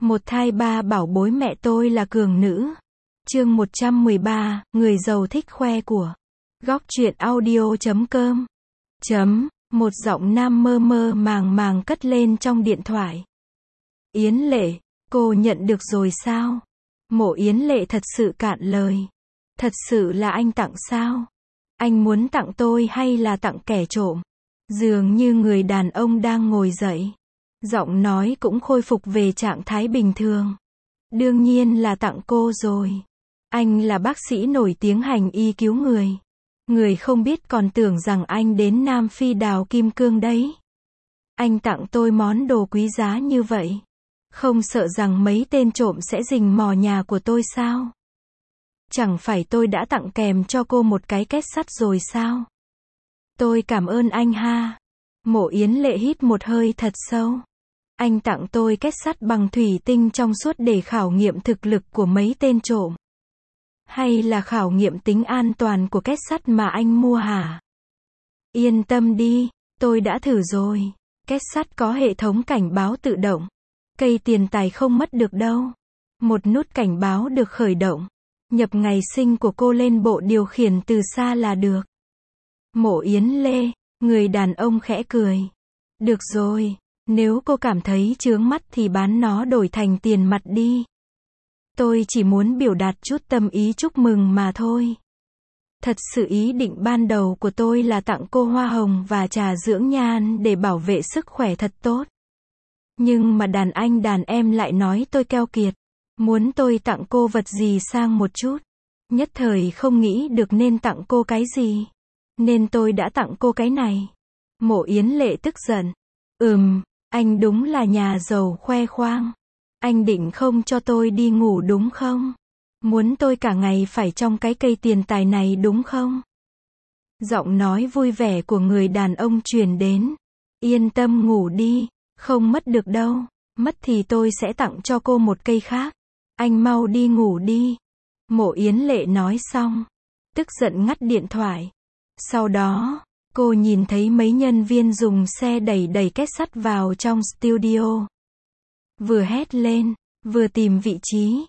Một thai ba bảo bối mẹ tôi là cường nữ. Chương 113, người giàu thích khoe của. Góc truyện audio.com. Một giọng nam mơ mơ màng màng cất lên trong điện thoại. Yến Lệ, cô nhận được rồi sao? Mộ Yến Lệ thật sự cạn lời. Thật sự là anh tặng sao? Anh muốn tặng tôi hay là tặng kẻ trộm? Dường như người đàn ông đang ngồi dậy. Giọng nói cũng khôi phục về trạng thái bình thường. Đương nhiên là tặng cô rồi. Anh là bác sĩ nổi tiếng hành y cứu người. Người không biết còn tưởng rằng anh đến Nam Phi đào kim cương đấy. Anh tặng tôi món đồ quý giá như vậy. Không sợ rằng mấy tên trộm sẽ rình mò nhà của tôi sao? Chẳng phải tôi đã tặng kèm cho cô một cái két sắt rồi sao? Tôi cảm ơn anh ha. Mộ Yến Lệ hít một hơi thật sâu. Anh tặng tôi két sắt bằng thủy tinh trong suốt để khảo nghiệm thực lực của mấy tên trộm. Hay là khảo nghiệm tính an toàn của két sắt mà anh mua hả? Yên tâm đi, tôi đã thử rồi. Két sắt có hệ thống cảnh báo tự động. Cây tiền tài không mất được đâu. Một nút cảnh báo được khởi động. Nhập ngày sinh của cô lên bộ điều khiển từ xa là được. Mộ Yến Lê, người đàn ông khẽ cười. Được rồi, nếu cô cảm thấy chướng mắt thì bán nó đổi thành tiền mặt đi. Tôi chỉ muốn biểu đạt chút tâm ý chúc mừng mà thôi. Thật sự ý định ban đầu của tôi là tặng cô hoa hồng và trà dưỡng nhan để bảo vệ sức khỏe thật tốt. Nhưng mà đàn anh đàn em lại nói tôi keo kiệt. Muốn tôi tặng cô vật gì sang một chút. Nhất thời không nghĩ được nên tặng cô cái gì. Nên tôi đã tặng cô cái này. Mộ Yến Lệ tức giận. Anh đúng là nhà giàu khoe khoang. Anh định không cho tôi đi ngủ đúng không? Muốn tôi cả ngày phải trong cái cây tiền tài này đúng không? Giọng nói vui vẻ của người đàn ông truyền đến. Yên tâm ngủ đi, không mất được đâu. Mất thì tôi sẽ tặng cho cô một cây khác. Anh mau đi ngủ đi. Mộ Yến Lệ nói xong, tức giận ngắt điện thoại. Sau đó, cô nhìn thấy mấy nhân viên dùng xe đẩy két sắt vào trong studio. Vừa hét lên, vừa tìm vị trí.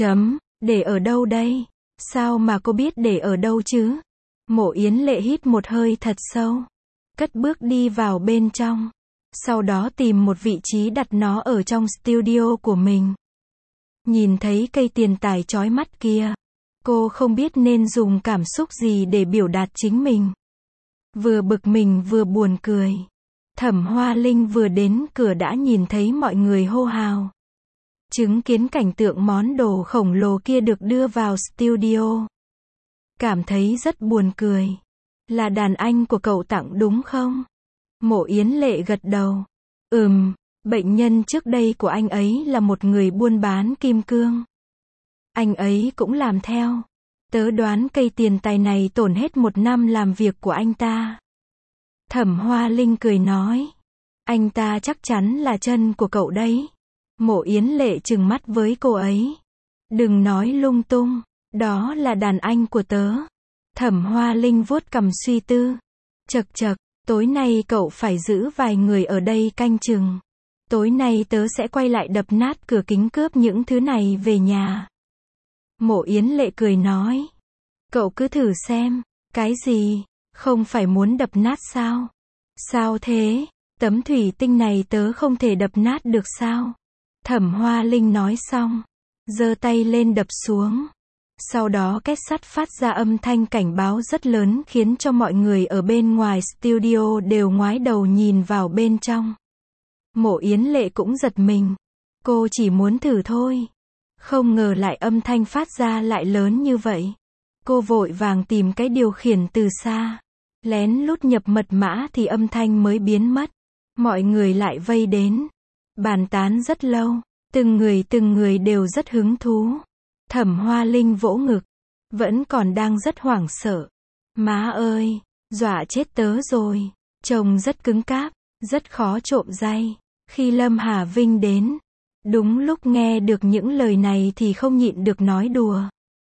Để ở đâu đây? Sao mà cô biết để ở đâu chứ? Mộ Yến Lệ hít một hơi thật sâu. Cất bước đi vào bên trong. Sau đó tìm một vị trí đặt nó ở trong studio của mình. Nhìn thấy cây tiền tài chói mắt kia. Cô không biết nên dùng cảm xúc gì để biểu đạt chính mình. Vừa bực mình vừa buồn cười. Thẩm Hoa Linh vừa đến cửa đã nhìn thấy mọi người hô hào. Chứng kiến cảnh tượng món đồ khổng lồ kia được đưa vào studio. Cảm thấy rất buồn cười. Là đàn anh của cậu tặng đúng không? Mộ Yến Lệ gật đầu. Bệnh nhân trước đây của anh ấy là một người buôn bán kim cương. Anh ấy cũng làm theo. Tớ đoán cây tiền tài này tổn hết 1 năm làm việc của anh ta. Thẩm Hoa Linh cười nói. Anh ta chắc chắn là chân của cậu đấy. Mộ Yến Lệ trừng mắt với cô ấy. Đừng nói lung tung. Đó là đàn anh của tớ. Thẩm Hoa Linh vuốt cằm suy tư. Chậc chậc, tối nay cậu phải giữ vài người ở đây canh chừng. Tối nay tớ sẽ quay lại đập nát cửa kính cướp những thứ này về nhà. Mộ Yến Lệ cười nói. Cậu cứ thử xem. Cái gì? Không phải muốn đập nát sao? Sao thế? Tấm thủy tinh này tớ không thể đập nát được sao? Thẩm Hoa Linh nói xong. Giơ tay lên đập xuống. Sau đó két sắt phát ra âm thanh cảnh báo rất lớn khiến cho mọi người ở bên ngoài studio đều ngoái đầu nhìn vào bên trong. Mộ Yến Lệ cũng giật mình. Cô chỉ muốn thử thôi. Không ngờ lại âm thanh phát ra lại lớn như vậy. Cô vội vàng tìm cái điều khiển từ xa. Lén lút nhập mật mã thì âm thanh mới biến mất. Mọi người lại vây đến. Bàn tán rất lâu. Từng người đều rất hứng thú. Thẩm Hoa Linh vỗ ngực. Vẫn còn đang rất hoảng sợ. Má ơi, dọa chết tớ rồi. Trông rất cứng cáp, rất khó trộm giay. Khi Lâm Hà Vinh đến, đúng lúc nghe được những lời này thì không nhịn được nói đùa.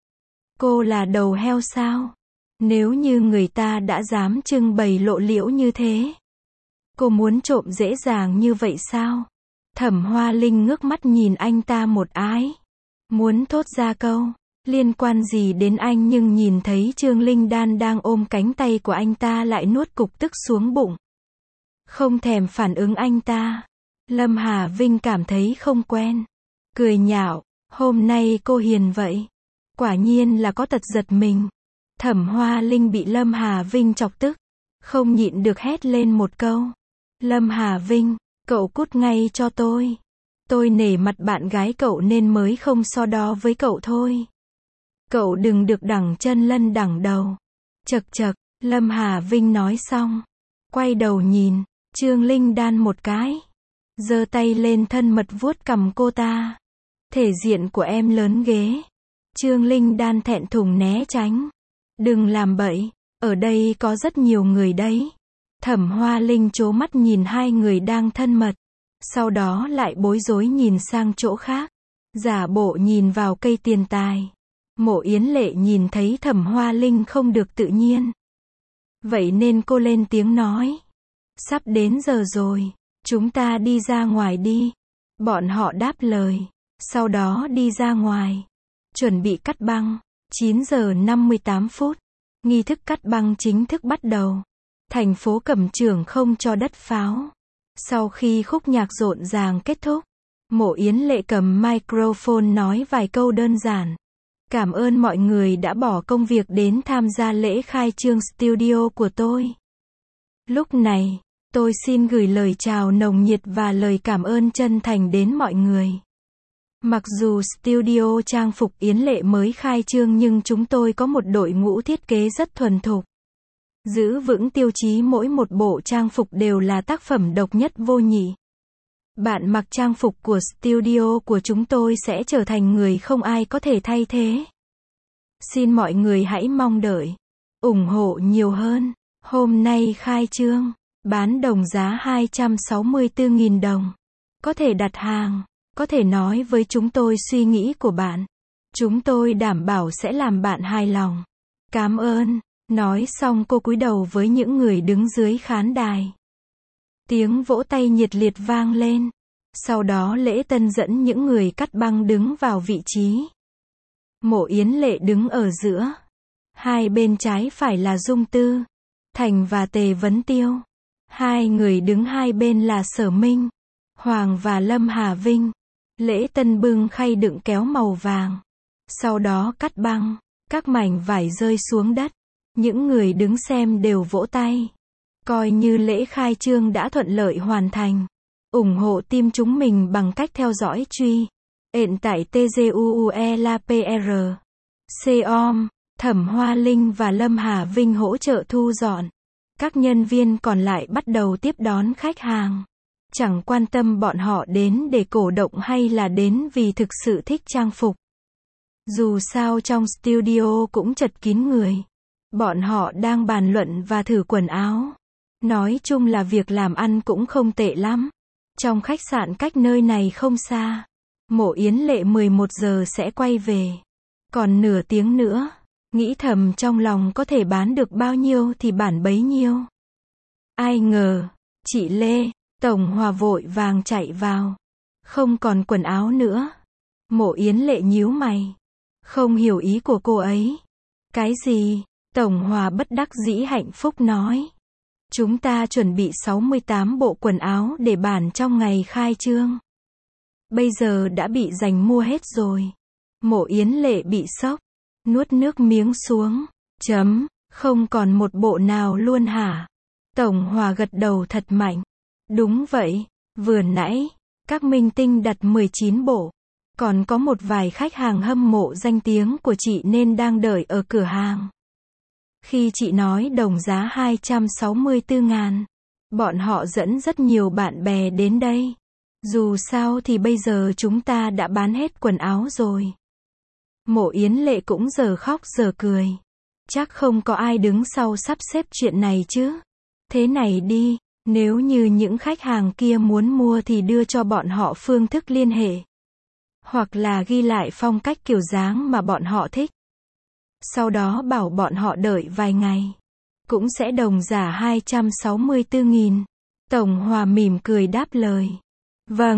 Cô là đầu heo sao? Nếu như người ta đã dám trưng bày lộ liễu như thế. Cô muốn trộm dễ dàng như vậy sao? Thẩm Hoa Linh ngước mắt nhìn anh ta một ái. Muốn thốt ra câu, liên quan gì đến anh, nhưng nhìn thấy Trương Linh Đan đang ôm cánh tay của anh ta lại nuốt cục tức xuống bụng. Không thèm phản ứng anh ta. Lâm Hà Vinh cảm thấy không quen. Cười nhạo, hôm nay cô hiền vậy. Quả nhiên là có tật giật mình. Thẩm Hoa Linh bị Lâm Hà Vinh chọc tức. Không nhịn được hét lên một câu. Lâm Hà Vinh, cậu cút ngay cho tôi. Tôi nể mặt bạn gái cậu nên mới không so đo với cậu thôi. Cậu đừng được đẳng chân lân đẳng đầu. Chậc chậc, Lâm Hà Vinh nói xong. Quay đầu nhìn, Trương Linh Đan một cái. Giơ tay lên thân mật vuốt cằm cô ta. Thể diện của em lớn ghê. Trương Linh Đan thẹn thùng né tránh. Đừng làm bậy, ở đây có rất nhiều người đấy. Thẩm Hoa Linh trố mắt nhìn hai người đang thân mật. Sau đó lại bối rối nhìn sang chỗ khác. Giả bộ nhìn vào cây tiền tài. Mộ Yến Lệ nhìn thấy Thẩm Hoa Linh không được tự nhiên. Vậy nên cô lên tiếng nói. Sắp đến giờ rồi, chúng ta đi ra ngoài đi. Bọn họ đáp lời. Sau đó đi ra ngoài. Chuẩn bị cắt băng. 9 giờ 58 phút. Nghi thức cắt băng chính thức bắt đầu. Thành phố Cẩm Trường không cho đất pháo. Sau khi khúc nhạc rộn ràng kết thúc, Mộ Yến Lệ cầm microphone nói vài câu đơn giản. Cảm ơn mọi người đã bỏ công việc đến tham gia lễ khai trương studio của tôi. Lúc này, tôi xin gửi lời chào nồng nhiệt và lời cảm ơn chân thành đến mọi người. Mặc dù studio trang phục Yến Lệ mới khai trương nhưng chúng tôi có một đội ngũ thiết kế rất thuần thục. Giữ vững tiêu chí mỗi một bộ trang phục đều là tác phẩm độc nhất vô nhị. Bạn mặc trang phục của studio của chúng tôi sẽ trở thành người không ai có thể thay thế. Xin mọi người hãy mong đợi, ủng hộ nhiều hơn. Hôm nay khai trương, bán đồng giá 264.000 đồng. Có thể đặt hàng, có thể nói với chúng tôi suy nghĩ của bạn. Chúng tôi đảm bảo sẽ làm bạn hài lòng. Cảm ơn. Nói xong cô cúi đầu với những người đứng dưới khán đài. Tiếng vỗ tay nhiệt liệt vang lên. Sau đó lễ tân dẫn những người cắt băng đứng vào vị trí. Mộ Yến Lệ đứng ở giữa. Hai bên trái phải là Dung Tư, Thành và Tề Vấn Tiêu. Hai người đứng hai bên là Sở Minh, Hoàng và Lâm Hà Vinh. Lễ tân bưng khay đựng kéo màu vàng. Sau đó cắt băng, các mảnh vải rơi xuống đất. Những người đứng xem đều vỗ tay. Coi như lễ khai trương đã thuận lợi hoàn thành. Ủng hộ team chúng mình bằng cách theo dõi truy. Ện tại TGUUE La PR. COM, Thẩm Hoa Linh và Lâm Hà Vinh hỗ trợ thu dọn. Các nhân viên còn lại bắt đầu tiếp đón khách hàng. Chẳng quan tâm bọn họ đến để cổ động hay là đến vì thực sự thích trang phục. Dù sao trong studio cũng chật kín người. Bọn họ đang bàn luận và thử quần áo. Nói chung là việc làm ăn cũng không tệ lắm. Trong khách sạn cách nơi này không xa. Mộ Yến Lệ 11 giờ sẽ quay về. Còn nửa tiếng nữa. Nghĩ thầm trong lòng có thể bán được bao nhiêu thì bản bấy nhiêu. Ai ngờ, chị Lê, Tổng Hòa vội vàng chạy vào. Không còn quần áo nữa. Mộ Yến Lệ nhíu mày. Không hiểu ý của cô ấy. Cái gì? Tổng Hòa bất đắc dĩ hạnh phúc nói. Chúng ta chuẩn bị 68 bộ quần áo để bán trong ngày khai trương. Bây giờ đã bị giành mua hết rồi. Mộ Yến Lệ bị sốc. Nuốt nước miếng xuống. Không còn một bộ nào luôn hả? Tổng Hòa gật đầu thật mạnh. Đúng vậy, vừa nãy, các minh tinh đặt 19 bộ. Còn có một vài khách hàng hâm mộ danh tiếng của chị nên đang đợi ở cửa hàng. Khi chị nói đồng giá 264.000, bọn họ dẫn rất nhiều bạn bè đến đây. Dù sao thì bây giờ chúng ta đã bán hết quần áo rồi. Mộ Yến Lệ cũng giờ khóc giờ cười. Chắc không có ai đứng sau sắp xếp chuyện này chứ. Thế này đi, nếu như những khách hàng kia muốn mua thì đưa cho bọn họ phương thức liên hệ. Hoặc là ghi lại phong cách kiểu dáng mà bọn họ thích. Sau đó bảo bọn họ đợi vài ngày. Cũng sẽ đồng giá 264.000. Tổng Hòa mỉm cười đáp lời. Vâng,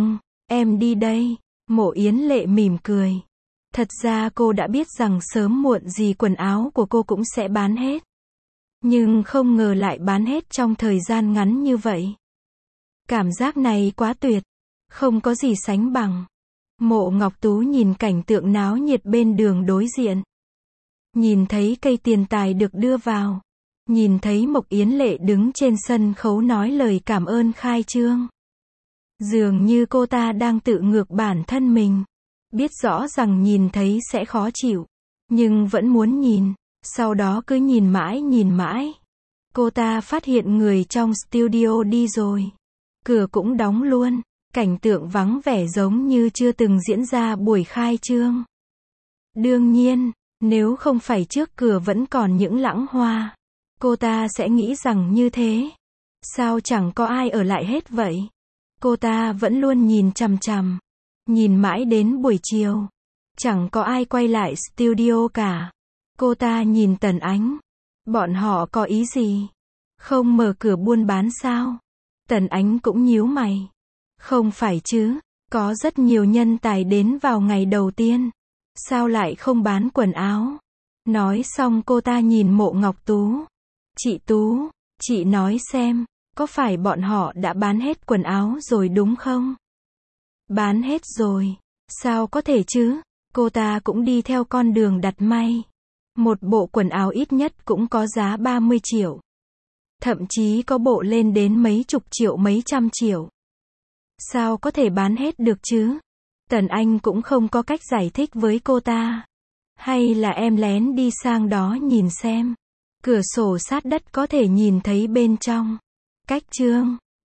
Em đi đây. Mộ Yến Lệ mỉm cười. Thật ra cô đã biết rằng sớm muộn gì quần áo của cô cũng sẽ bán hết. Nhưng không ngờ lại bán hết trong thời gian ngắn như vậy. Cảm giác này quá tuyệt. Không có gì sánh bằng. Mộ Ngọc Tú nhìn cảnh tượng náo nhiệt bên đường đối diện. Nhìn thấy cây tiền tài được đưa vào. Nhìn thấy Mộc Yến Lệ đứng trên sân khấu nói lời cảm ơn khai trương. Dường như cô ta đang tự ngược bản thân mình. Biết rõ rằng nhìn thấy sẽ khó chịu. Nhưng vẫn muốn nhìn. Sau đó cứ nhìn mãi nhìn mãi. Cô ta phát hiện người trong studio đi rồi. Cửa cũng đóng luôn. Cảnh tượng vắng vẻ giống như chưa từng diễn ra buổi khai trương. Đương nhiên, nếu không phải trước cửa vẫn còn những lẵng hoa, cô ta sẽ nghĩ rằng như thế. Sao chẳng có ai ở lại hết vậy? Cô ta vẫn luôn nhìn chằm chằm. Nhìn mãi đến buổi chiều. Chẳng có ai quay lại studio cả. Cô ta nhìn Tần Ánh. Bọn họ có ý gì? Không mở cửa buôn bán sao? Tần Ánh cũng nhíu mày. Không phải chứ, có rất nhiều nhân tài đến vào ngày đầu tiên. Sao lại không bán quần áo? Nói xong cô ta nhìn Mộ Ngọc Tú. Chị Tú, chị nói xem, có phải bọn họ đã bán hết quần áo rồi đúng không? Bán hết rồi. Sao có thể chứ? Cô ta cũng đi theo con đường đặt may. Một bộ quần áo ít nhất cũng có giá 30 triệu. Thậm chí có bộ lên đến mấy chục triệu mấy trăm triệu. Sao có thể bán hết được chứ? Tần Anh cũng không có cách giải thích với cô ta. Hay là em lén đi sang đó nhìn xem. Cửa sổ sát đất có thể nhìn thấy bên trong. Cách chương